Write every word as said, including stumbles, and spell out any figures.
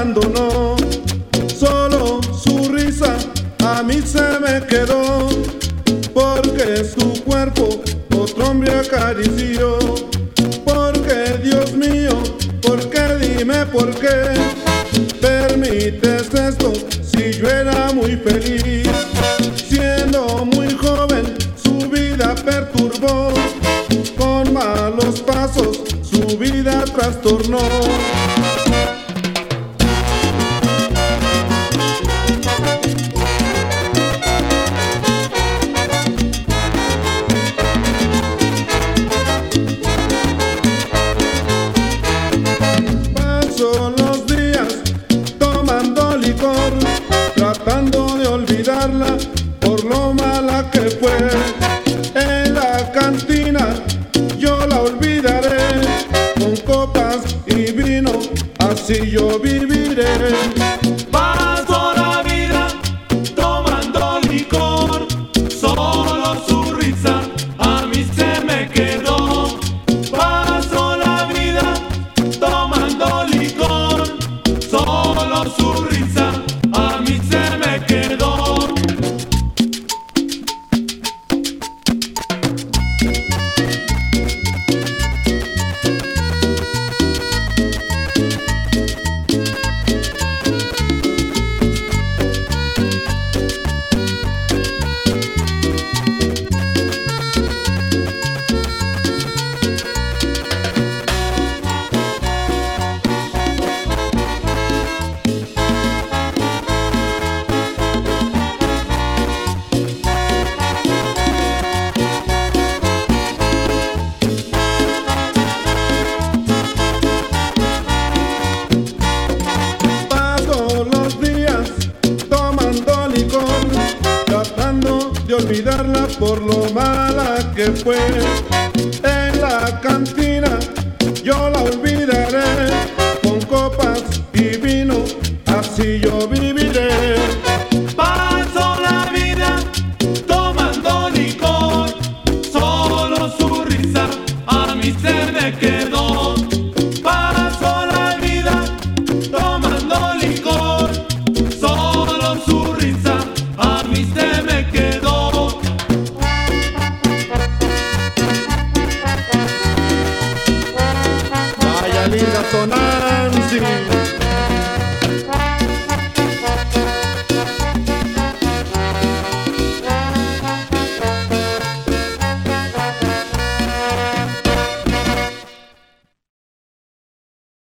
abandonó, solo su risa a mí se me quedó, porque su cuerpo otro hombre acarició. Porque Dios mío, ¿por qué? Dime por qué permites esto si yo era muy feliz. Siendo muy joven su vida perturbó, con malos pasos su vida trastornó. Paso los días tomando licor, tratando de olvidarla por lo mala que fue. En la cantina yo la olvidaré, con copas y vino así yo viviré. Paso la vida tomando licor, solo su risa a mí se me quedó. Paso la vida tomando licor, solo su risa a mí se me quedó. Tratando de olvidarla por lo mala que fue. En la cantina yo la olvidaré, con copas y vino así yo viviré.